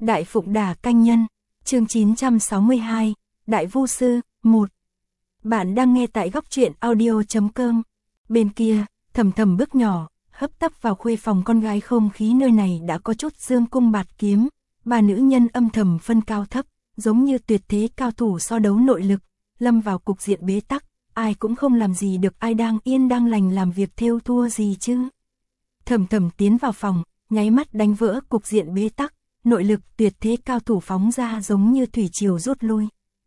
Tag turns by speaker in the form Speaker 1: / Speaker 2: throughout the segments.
Speaker 1: Đại Phụng Đà Canh Nhân, chương 962, Đại Vu Sư, 1. Bạn đang nghe tại góc truyện audio.com. Bên kia, Thầm Thầm bước nhỏ, hấp tấp vào khuê phòng con gái, không khí nơi này đã có chút dương cung bạt kiếm, ba nữ nhân âm thầm phân cao thấp, giống như tuyệt thế cao thủ so đấu nội lực, lâm vào cục diện bế tắc, ai cũng không làm gì được ai, đang yên đang lành làm việc thêu thua gì chứ. Thầm Thầm tiến vào phòng, nháy mắt đánh vỡ cục diện bế tắc, nội lực tuyệt thế cao thủ phóng ra giống như thủy triều rút lui.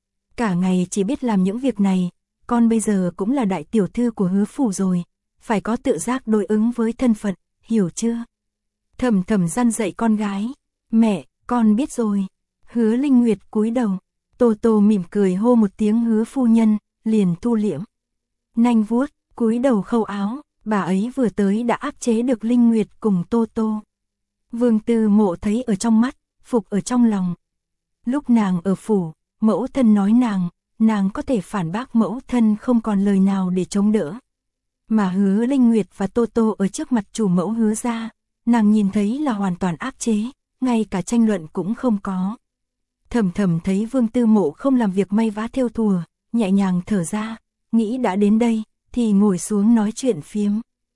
Speaker 1: Cả ngày chỉ biết làm những việc này, con bây giờ cũng là đại tiểu thư của Hứa phủ rồi, phải có tự giác đối ứng với thân phận, hiểu chưa? Thầm Thầm răn dạy con gái, mẹ, con biết rồi. Hứa Linh Nguyệt cúi đầu, Tô Tô mỉm cười hô một tiếng Hứa phu nhân, liền thu liễm. Nanh vuốt, cúi đầu khâu áo, bà ấy vừa tới đã áp chế được Linh Nguyệt cùng Tô Tô. Vương Tư Mộ thấy ở trong mắt, phục ở trong lòng. Lúc nàng ở phủ, mẫu thân nói nàng có thể phản bác mẫu thân không còn lời nào để chống đỡ. Mà Hứa Linh Nguyệt và Tô Tô ở trước mặt chủ mẫu Hứa gia, nàng nhìn thấy là hoàn toàn áp chế, ngay cả tranh luận cũng không có. Thầm Thầm thấy Vương Tư Mộ không làm việc may vá thêu thùa, nhẹ nhàng thở ra, nghĩ đã đến đây, thì ngồi xuống nói chuyện phiếm.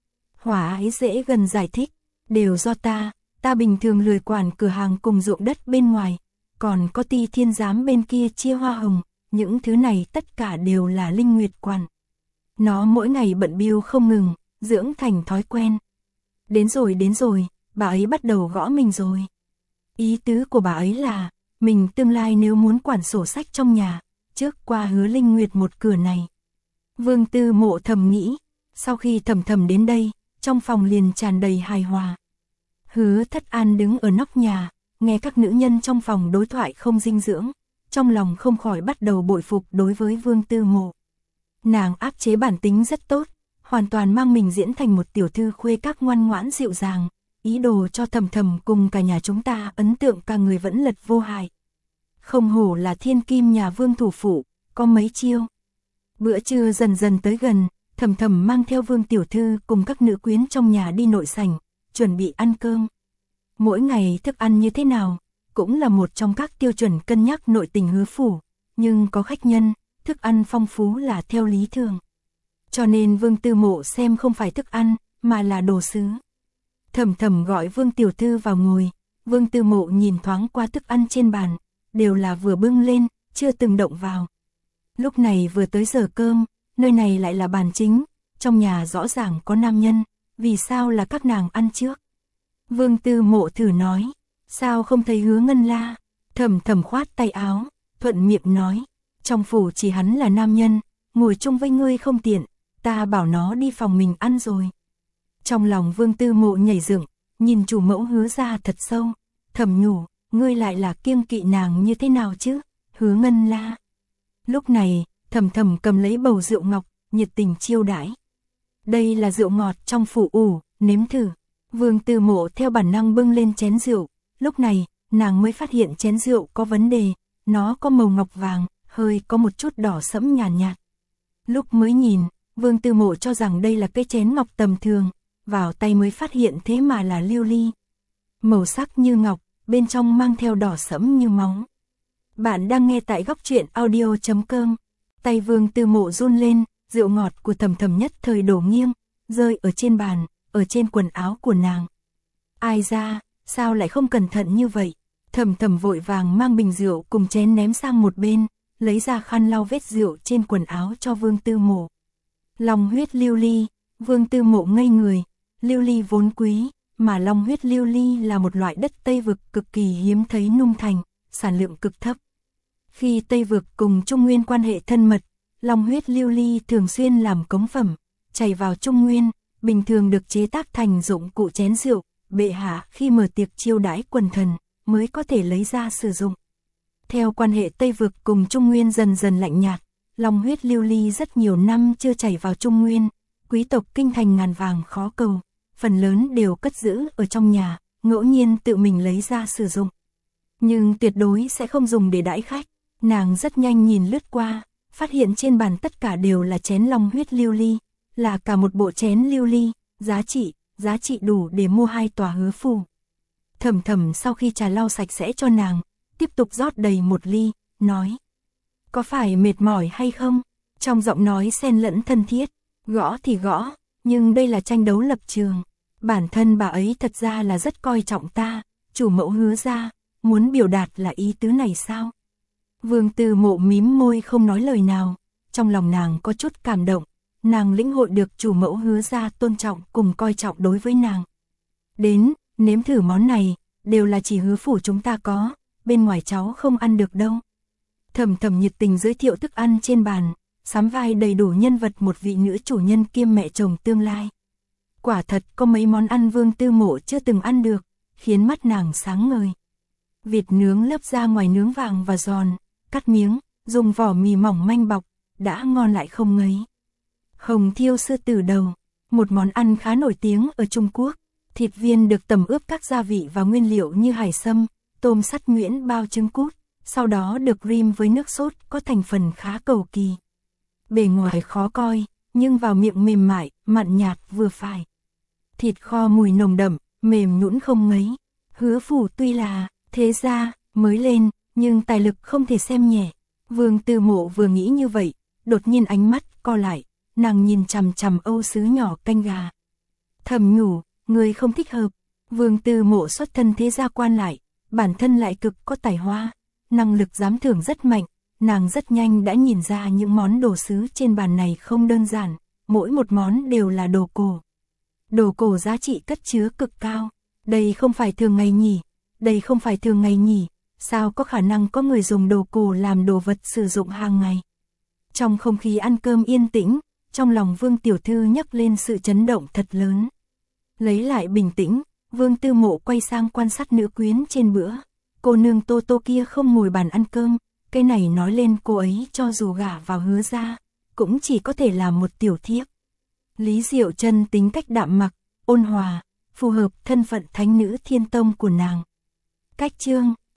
Speaker 1: Hỏa Ái dễ gần giải thích, đều do ta bình thường lười quản cửa hàng cùng ruộng đất bên ngoài, còn có Ti Thiên giám bên kia chia hoa hồng, những thứ này tất cả đều là Linh Nguyệt quản. Nó mỗi ngày bận bịu không ngừng, dưỡng thành thói quen. Đến rồi, bà ấy bắt đầu gõ mình rồi. Ý tứ của bà ấy là, mình tương lai nếu muốn quản sổ sách trong nhà, trước qua Hứa Linh Nguyệt một cửa này. Vương Tư Mộ thầm nghĩ, sau khi Thầm Thầm đến đây, trong phòng liền tràn đầy hài hòa. Hứa Thất An đứng ở nóc nhà, nghe các nữ nhân trong phòng đối thoại không dinh dưỡng, trong lòng không khỏi bắt đầu bội phục đối với Vương Tư Mộ. Nàng áp chế bản tính rất tốt, hoàn toàn mang mình diễn thành một tiểu thư khuê các ngoan ngoãn dịu dàng, ý đồ cho Thầm Thầm cùng cả nhà chúng ta ấn tượng cả người vẫn lật vô hại. Không hổ là thiên kim nhà Vương thủ phủ, có mấy chiêu. Bữa trưa dần dần tới gần, Thầm Thầm mang theo Vương tiểu thư cùng các nữ quyến trong nhà đi nội sảnh, chuẩn bị ăn cơm. Mỗi ngày thức ăn như thế nào, cũng là một trong các tiêu chuẩn cân nhắc nội tình Hứa phủ, nhưng có khách nhân, thức ăn phong phú là theo lý thường. Cho nên Vương Tư Mộ xem không phải thức ăn, mà là đồ sứ. Thầm Thầm gọi Vương tiểu thư vào ngồi, Vương Tư Mộ nhìn thoáng qua thức ăn trên bàn, đều là vừa bưng lên, chưa từng động vào. Lúc này vừa tới giờ cơm, nơi này lại là bàn chính, trong nhà rõ ràng có nam nhân, vì sao là các nàng ăn trước? Vương Tư Mộ thử nói, sao không thấy Hứa Ngân La? Thầm Thầm khoát tay áo, thuận miệng nói, trong phủ chỉ hắn là nam nhân, ngồi chung với ngươi không tiện, ta bảo nó đi phòng mình ăn rồi. Trong lòng Vương Tư Mộ nhảy dựng, nhìn chủ mẫu Hứa ra thật sâu, thầm nhủ, ngươi lại là kiêng kỵ nàng như thế nào chứ, Hứa Ngân La. Lúc này, Thầm Thầm cầm lấy bầu rượu ngọc, nhiệt tình chiêu đãi. Đây là rượu ngọt trong phủ ủ, nếm thử. Vương Tư Mộ theo bản năng bưng lên chén rượu, lúc này, nàng mới phát hiện chén rượu có vấn đề, nó có màu ngọc vàng, hơi có một chút đỏ sẫm nhàn nhạt. Lúc mới nhìn, Vương Tư Mộ cho rằng đây là cái chén ngọc tầm thường, vào tay mới phát hiện thế mà là lưu ly. Màu sắc như ngọc, bên trong mang theo đỏ sẫm như máu. Bạn đang nghe tại góc truyện audio.com. Tay Vương Tư Mộ run lên, rượu ngọt của Thầm Thầm nhất thời đổ nghiêng, rơi ở trên bàn, ở trên quần áo của nàng. Ai ra, sao lại không cẩn thận như vậy? Thầm Thầm vội vàng mang bình rượu cùng chén ném sang một bên, lấy ra khăn lau vết rượu trên quần áo cho Vương Tư Mộ. Long huyết lưu ly, Vương Tư Mộ ngây người, lưu ly vốn quý, mà long huyết lưu ly là một loại đất Tây Vực cực kỳ hiếm thấy nung thành, sản lượng cực thấp. Khi Tây Vực cùng Trung Nguyên quan hệ thân mật, long huyết lưu ly thường xuyên làm cống phẩm, chảy vào Trung Nguyên, bình thường được chế tác thành dụng cụ chén rượu, bệ hạ khi mở tiệc chiêu đãi quần thần mới có thể lấy ra sử dụng. Theo quan hệ Tây Vực cùng Trung Nguyên dần dần lạnh nhạt, long huyết lưu ly rất nhiều năm chưa chảy vào Trung Nguyên, quý tộc kinh thành ngàn vàng khó cầu, phần lớn đều cất giữ ở trong nhà, ngẫu nhiên tự mình lấy ra sử dụng. Nhưng tuyệt đối sẽ không dùng để đãi khách. Nàng rất nhanh nhìn lướt qua, phát hiện trên bàn tất cả đều là chén long huyết lưu ly, là cả một bộ chén lưu ly, giá trị đủ để mua 2 tòa Hứa phủ. Thầm Thầm sau khi trà lau sạch sẽ cho nàng, tiếp tục rót đầy một ly, nói. Có phải mệt mỏi hay không? Trong giọng nói xen lẫn thân thiết, gõ thì gõ, nhưng đây là tranh đấu lập trường. Bản thân bà ấy thật ra là rất coi trọng ta, chủ mẫu Hứa ra, muốn biểu đạt là ý tứ này sao? Vương Tư Mộ mím môi không nói lời nào, trong lòng nàng có chút cảm động, nàng lĩnh hội được chủ mẫu Hứa ra tôn trọng cùng coi trọng đối với nàng. Đến, nếm thử món này, đều là chỉ Hứa phủ chúng ta có, bên ngoài cháu không ăn được đâu. Thầm Thầm nhiệt tình giới thiệu thức ăn trên bàn, sắm vai đầy đủ nhân vật một vị nữ chủ nhân kiêm mẹ chồng tương lai. Quả thật có mấy món ăn Vương Tư Mộ chưa từng ăn được, khiến mắt nàng sáng ngời. Vịt nướng lớp da ngoài nướng vàng và giòn, cắt miếng, dùng vỏ mì mỏng manh bọc, đã ngon lại không ngấy. Hồng thiêu sư tử đầu, một món ăn khá nổi tiếng ở Trung Quốc. Thịt viên được tẩm ướp các gia vị và nguyên liệu như hải sâm, tôm sắt nhuyễn bao trứng cút, sau đó được rim với nước sốt có thành phần khá cầu kỳ. Bề ngoài khó coi, nhưng vào miệng mềm mại, mặn nhạt vừa phải. Thịt kho mùi nồng đậm, mềm nhũn không ngấy. Hứa phủ tuy là thế gia mới lên, nhưng tài lực không thể xem nhẹ. Vương Tư Mộ vừa nghĩ như vậy, đột nhiên ánh mắt co lại, nàng nhìn chằm chằm âu sứ nhỏ canh gà. Thầm nhủ, người không thích hợp. Vương Tư Mộ xuất thân thế gia quan lại, bản thân lại cực có tài hoa, năng lực giám thưởng rất mạnh, nàng rất nhanh đã nhìn ra những món đồ sứ trên bàn này không đơn giản, mỗi một món đều là đồ cổ. Đồ cổ giá trị cất chứa cực cao, đây không phải thường ngày nhỉ, đây không phải thường ngày nhỉ, sao có khả năng có người dùng đồ cổ làm đồ vật sử dụng hàng ngày. Trong không khí ăn cơm yên tĩnh, trong lòng Vương tiểu thư nhấc lên sự chấn động thật lớn. Lấy lại bình tĩnh, Vương Tư Mộ quay sang quan sát nữ quyến trên bữa. Cô nương Tô Tô kia không ngồi bàn ăn cơm, cái này nói lên cô ấy cho dù gả vào Hứa ra, cũng chỉ có thể là một tiểu thiếp. Lý Diệu Trân tính cách đạm mặc, ôn hòa, phù hợp thân phận thánh nữ thiên tông của nàng. Cách chương